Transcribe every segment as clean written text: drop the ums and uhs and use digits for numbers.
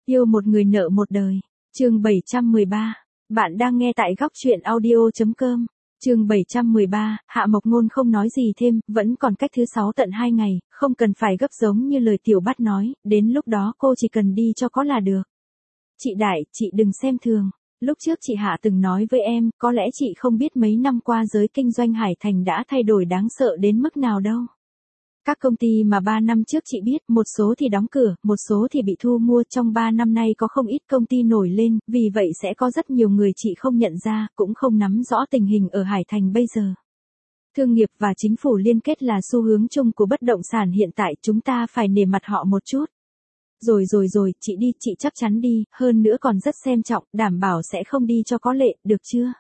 Yêu một người nợ một đời. Chương 713. Bạn đang nghe tại góc truyện audio.com. Chương 713, Hạ Mộc Ngôn không nói gì thêm, vẫn còn cách thứ 6 tận 2 ngày, không cần phải gấp giống như lời Tiểu Bát nói, đến lúc đó cô chỉ cần đi cho có là được. Chị Đại, chị đừng xem thường. Lúc trước chị Hạ từng nói với em, có lẽ chị không biết mấy năm qua giới kinh doanh Hải Thành đã thay đổi đáng sợ đến mức nào đâu. Các công ty mà 3 năm trước chị biết, một số thì đóng cửa, một số thì bị thu mua, trong 3 năm nay có không ít công ty nổi lên, vì vậy sẽ có rất nhiều người chị không nhận ra, cũng không nắm rõ tình hình ở Hải Thành bây giờ. Thương nghiệp và chính phủ liên kết là xu hướng chung của bất động sản hiện tại, chúng ta phải nể mặt họ một chút. Rồi, chị đi, chị chắc chắn đi, hơn nữa còn rất xem trọng, đảm bảo sẽ không đi cho có lệ, được chưa?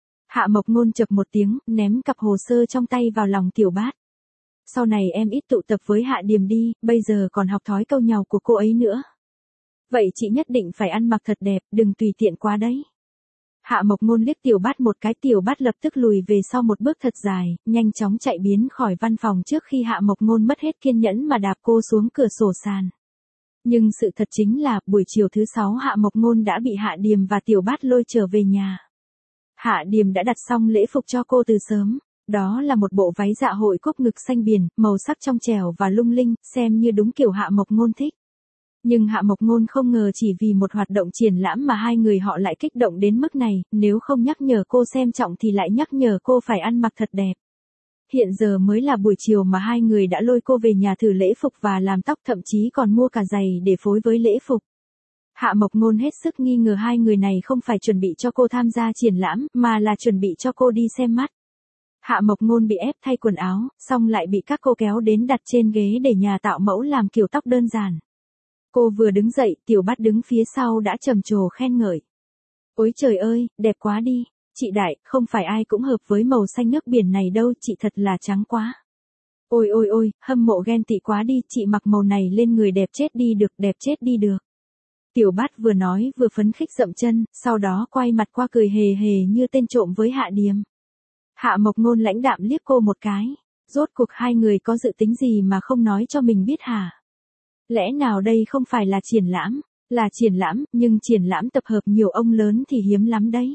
Hạ Mộc Ngôn chập một tiếng, ném cặp hồ sơ trong tay vào lòng Tiểu Bát. Sau này em ít tụ tập với Hạ Điềm đi, bây giờ còn học thói câu nhàu của cô ấy nữa. Vậy chị nhất định phải ăn mặc thật đẹp, đừng tùy tiện quá đấy. Hạ Mộc Ngôn liếc Tiểu Bát một cái, Tiểu Bát lập tức lùi về sau một bước thật dài, nhanh chóng chạy biến khỏi văn phòng trước khi Hạ Mộc Ngôn mất hết kiên nhẫn mà đạp cô xuống cửa sổ sàn. Nhưng sự thật chính là, buổi chiều thứ 6 Hạ Mộc Ngôn đã bị Hạ Điềm và Tiểu Bát lôi trở về nhà. Hạ Điềm đã đặt xong lễ phục cho cô từ sớm. Đó là một bộ váy dạ hội cúc ngực xanh biển, màu sắc trong trẻo và lung linh, xem như đúng kiểu Hạ Mộc Ngôn thích. Nhưng Hạ Mộc Ngôn không ngờ chỉ vì một hoạt động triển lãm mà hai người họ lại kích động đến mức này, nếu không nhắc nhở cô xem trọng thì lại nhắc nhở cô phải ăn mặc thật đẹp. Hiện giờ mới là buổi chiều mà hai người đã lôi cô về nhà thử lễ phục và làm tóc, thậm chí còn mua cả giày để phối với lễ phục. Hạ Mộc Ngôn hết sức nghi ngờ hai người này không phải chuẩn bị cho cô tham gia triển lãm, mà là chuẩn bị cho cô đi xem mắt. Hạ Mộc Ngôn bị ép thay quần áo, xong lại bị các cô kéo đến đặt trên ghế để nhà tạo mẫu làm kiểu tóc đơn giản. Cô vừa đứng dậy, Tiểu Bát đứng phía sau đã trầm trồ khen ngợi. Ôi trời ơi, đẹp quá đi, chị Đại, không phải ai cũng hợp với màu xanh nước biển này đâu, chị thật là trắng quá. Ôi, hâm mộ ghen tị quá đi, chị mặc màu này lên người đẹp chết đi được, đẹp chết đi được. Tiểu Bát vừa nói vừa phấn khích dậm chân, sau đó quay mặt qua cười hề hề như tên trộm với Hạ Điềm. Hạ Mộc Ngôn lãnh đạm liếc cô một cái. Rốt cuộc hai người có dự tính gì mà không nói cho mình biết hả? Lẽ nào đây không phải là triển lãm? Là triển lãm, nhưng triển lãm tập hợp nhiều ông lớn thì hiếm lắm đấy.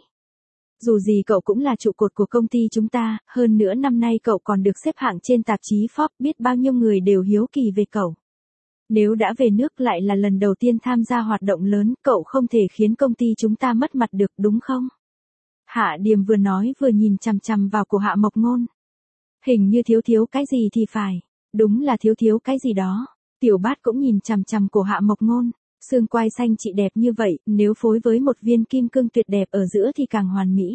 Dù gì cậu cũng là trụ cột của công ty chúng ta, hơn nữa năm nay cậu còn được xếp hạng trên tạp chí Forbes, biết bao nhiêu người đều hiếu kỳ về cậu. Nếu đã về nước lại là lần đầu tiên tham gia hoạt động lớn, cậu không thể khiến công ty chúng ta mất mặt được, đúng không? Hạ Điềm vừa nói vừa nhìn chằm chằm vào cổ Hạ Mộc Ngôn. Hình như thiếu cái gì thì phải. Đúng là thiếu cái gì đó. Tiểu Bát cũng nhìn chằm chằm cổ Hạ Mộc Ngôn. Xương quai xanh chị đẹp như vậy, nếu phối với một viên kim cương tuyệt đẹp ở giữa thì càng hoàn mỹ.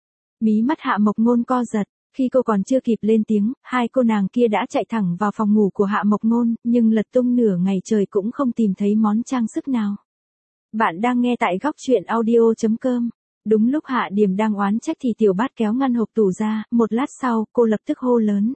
Mí mắt Hạ Mộc Ngôn co giật. Khi cô còn chưa kịp lên tiếng, hai cô nàng kia đã chạy thẳng vào phòng ngủ của Hạ Mộc Ngôn, nhưng lật tung nửa ngày trời cũng không tìm thấy món trang sức nào. Bạn đang nghe tại góc truyện audio.com. Đúng lúc Hạ Điềm đang oán trách thì Tiểu Bát kéo ngăn hộp tủ ra, một lát sau, cô lập tức hô lớn.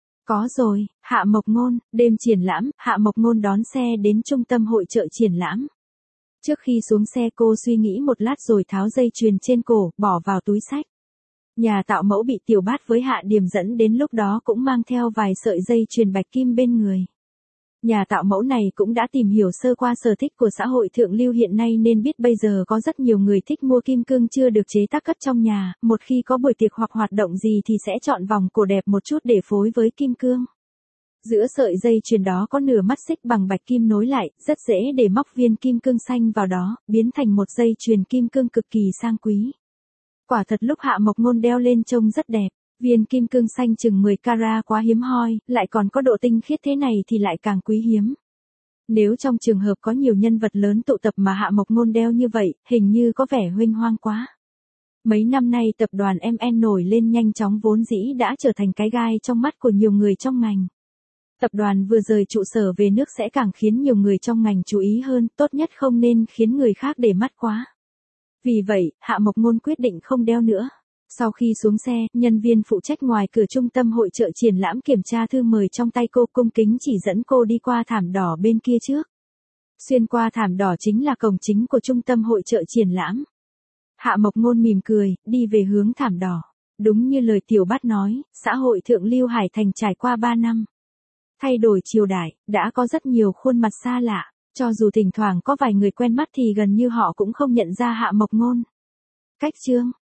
Có rồi, Hạ Mộc Ngôn, đêm triển lãm, Hạ Mộc Ngôn đón xe đến trung tâm hội chợ triển lãm. Trước khi xuống xe cô suy nghĩ một lát rồi tháo dây chuyền trên cổ, bỏ vào túi xách. Nhà tạo mẫu bị Tiểu Bát với Hạ Điềm dẫn đến lúc đó cũng mang theo vài sợi dây chuyền bạch kim bên người. Nhà tạo mẫu này cũng đã tìm hiểu sơ qua sở thích của xã hội thượng lưu hiện nay nên biết bây giờ có rất nhiều người thích mua kim cương chưa được chế tác cất trong nhà, một khi có buổi tiệc hoặc hoạt động gì thì sẽ chọn vòng cổ đẹp một chút để phối với kim cương. Giữa sợi dây chuyền đó có nửa mắt xích bằng bạch kim nối lại, rất dễ để móc viên kim cương xanh vào đó, biến thành một dây chuyền kim cương cực kỳ sang quý. Quả thật lúc Hạ Mộc Ngôn đeo lên trông rất đẹp. Viên kim cương xanh chừng 10 carat quá hiếm hoi, lại còn có độ tinh khiết thế này thì lại càng quý hiếm. Nếu trong trường hợp có nhiều nhân vật lớn tụ tập mà Hạ Mộc Ngôn đeo như vậy, hình như có vẻ huênh hoang quá. Mấy năm nay tập đoàn MN nổi lên nhanh chóng vốn dĩ đã trở thành cái gai trong mắt của nhiều người trong ngành. Tập đoàn vừa rời trụ sở về nước sẽ càng khiến nhiều người trong ngành chú ý hơn, tốt nhất không nên khiến người khác để mắt quá. Vì vậy, Hạ Mộc Ngôn quyết định không đeo nữa. Sau khi xuống xe, nhân viên phụ trách ngoài cửa trung tâm hội chợ triển lãm kiểm tra thư mời trong tay cô, cung kính chỉ dẫn cô đi qua thảm đỏ bên kia trước. Xuyên qua thảm đỏ chính là cổng chính của trung tâm hội chợ triển lãm. Hạ Mộc Ngôn mỉm cười, đi về hướng thảm đỏ. Đúng như lời Tiểu Bát nói, xã hội thượng lưu Hải Thành trải qua 3 năm thay đổi triều đại, đã có rất nhiều khuôn mặt xa lạ. Cho dù thỉnh thoảng có vài người quen mắt thì gần như họ cũng không nhận ra Hạ Mộc Ngôn. Cách chương